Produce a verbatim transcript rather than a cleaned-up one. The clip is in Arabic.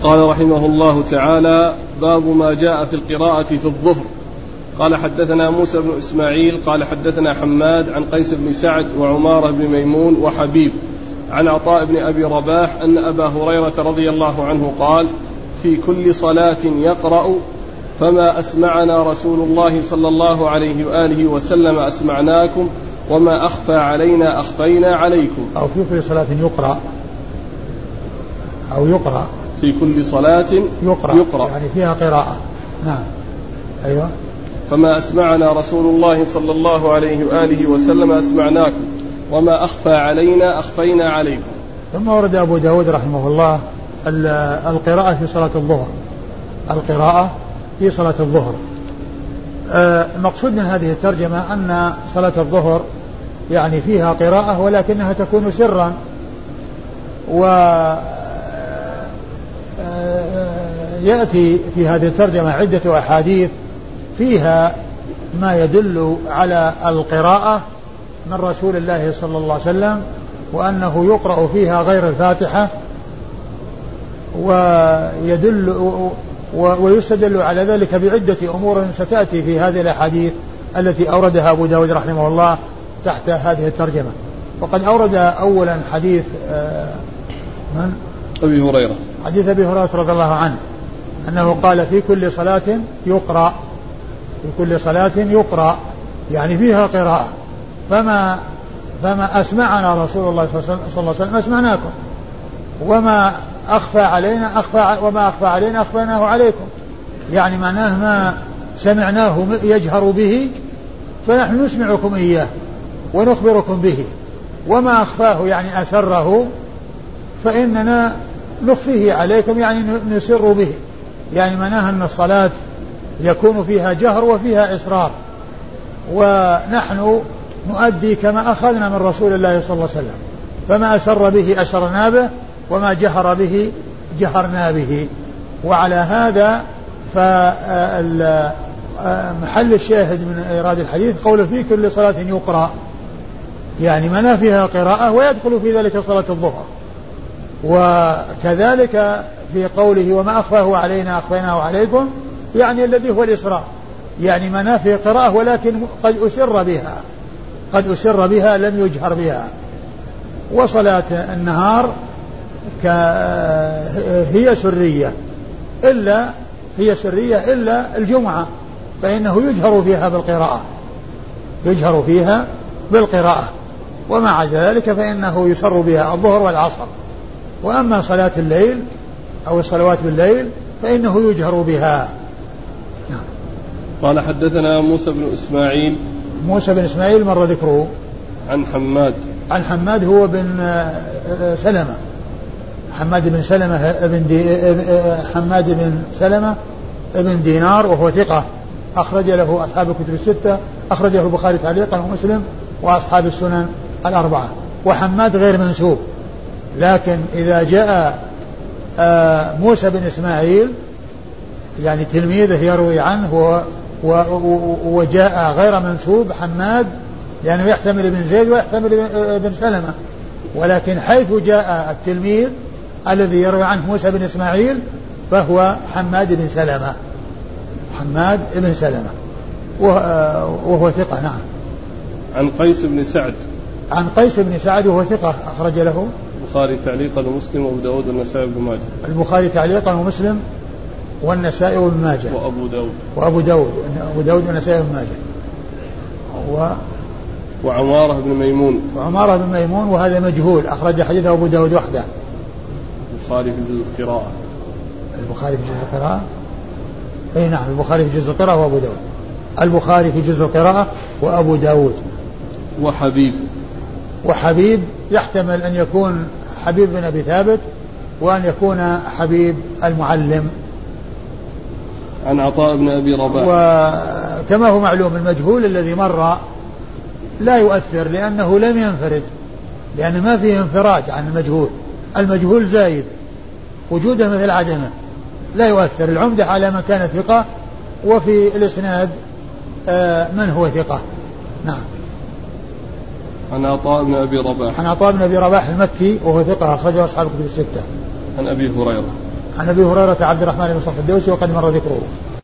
قال رحمه الله تعالى: باب ما جاء في القراءة في الظهر. قال حدثنا موسى بن إسماعيل قال حدثنا حماد عن قيس بن سعد وعمارة بن ميمون وحبيب عن عطاء بن أبي رباح أن أبا هريرة رضي الله عنه قال: في كل صلاة يقرأ: فما أسمعنا رسول الله صلى الله عليه وآله وسلم أسمعناكم، وما أخفى علينا أخفينا عليكم. أو في كل صلاة يقرأ أو يقرأ في كل صلاة يقرأ, يقرأ يعني فيها قراءة. نعم. أيوة. فما أسمعنا رسول الله صلى الله عليه وآله وسلم أسمعناكم، وما أخفى علينا أخفينا عليكم. ثم ورد أبو داود رحمه الله القراءة في صلاة الظهر. القراءة في صلاة الظهر. المقصود من هذه الترجمة أن صلاة الظهر يعني فيها قراءة ولكنها تكون سرا، ويأتي في هذه الترجمة عدة أحاديث فيها ما يدل على القراءة من رسول الله صلى الله عليه وسلم، وأنه يقرأ فيها غير الفاتحة، ويدل ويستدل على ذلك بعدة أمور ستأتي في هذه الأحاديث التي أوردها أبو داود رحمه الله تحت هذه الترجمة. وقد أورد أولا حديث من؟ أبي هريرة، حديث أبي هريرة رضي الله عنه أنه قال: في كل صلاة يقرأ، في كل صلاة يقرأ يعني فيها قراءة. فما فما أسمعنا رسول الله صلى الله عليه وسلم أسمعناكم، وما أخفى علينا أخفى وما أخفى علينا أخفيناه عليكم. يعني معناه ما سمعناه يجهر به فنحن نسمعكم إياه ونخبركم به، وما أخفاه يعني أسره فإننا نخفيه عليكم يعني نسر به. يعني معناه أن الصلاة يكون فيها جهر وفيها إسرار، ونحن نؤدي كما أخذنا من رسول الله صلى الله عليه وسلم، فما أسر به أسرنا به، وما جهر به جهرنا به. وعلى هذا فمحل الشاهد من إيراد الحديث قوله: في كل صلاة يقرأ، يعني ما فيها قراءة، ويدخل في ذلك صلاة الظهر. وكذلك في قوله: وما أخفاه علينا أخفيناه عليكم، يعني الذي هو الإسراء، يعني ما فيه قراءة ولكن قد أسر بها، قد أسر بها لم يجهر بها. وصلاة النهار هي سرية إلا هي سرية إلا الجمعة، فإنه يجهر فيها بالقراءة، يجهر فيها بالقراءة، وما عدا ذلك فإنه يسر بها الظهر والعصر. وأما صلاة الليل أو الصلوات بالليل فإنه يجهر بها. نعم. قال حدثنا موسى بن إسماعيل موسى بن إسماعيل مر ذكره. عن حماد عن حماد هو بن سلمة، حماد بن سلمة ابن دي حماد بن سلمة ابن دينار، وهو ثقة أخرج له أصحاب الكتب الستة، أخرجه البخاري تعليقا ومسلم وأصحاب السنن الأربعة. وحماد غير منسوب، لكن إذا جاء موسى بن إسماعيل يعني تلميذه يروي عنه وجاء غير منسوب حماد، يعني يحتمل ابن زيد ويحتمل ابن سلمة، ولكن حيث جاء التلميذ الذي يروي عنه موسى بن إسماعيل فهو حماد بن سلمة، حماد بن سلمة وهو ثقة. نعم. عن قيس بن سعد عن قيس بن سعد وهو ثقة أخرج له البخاري تعليقا ومسلم وأبو داود والنسائي وابن ماجه. البخاري تعليقا ومسلم والنسائي وابن ماجه وأبو داود وأبو داود أبو داود والنسائي وابن ماجه و وعمارة بن ميمون وعمارة بن ميمون وهذا مجهول، أخرج حديثه أبو داود وحده. البخاري في جزء القراءة. البخاري في جزء القراءة. أي نعم، البخاري في جزء القراءة وأبو داود. البخاري في جزء القراءة وأبو داود. وحبيب وحبيب يحتمل أن يكون حبيب بن أبي ثابت وأن يكون حبيب المعلم. عن عطاء بن أبي رباح. وكما هو معلوم المجهول الذي مر لا يؤثر لأنه لم ينفرد، لأن ما فيه انفراد عن المجهول، المجهول زايد وجوده مثل عدمه لا يؤثر. العمدة على من كان ثقة، وفي الإسناد من هو ثقة. نعم. عن عطاء بن أبي رباح. عن عطاء بن أبي رباح المكي وهو ثقة أخرجه أصحاب الكتب الستة. عن أبي هريرة. عن أبي هريرة عبد الرحمن بن صخر الدوسي وقد مر ذكره.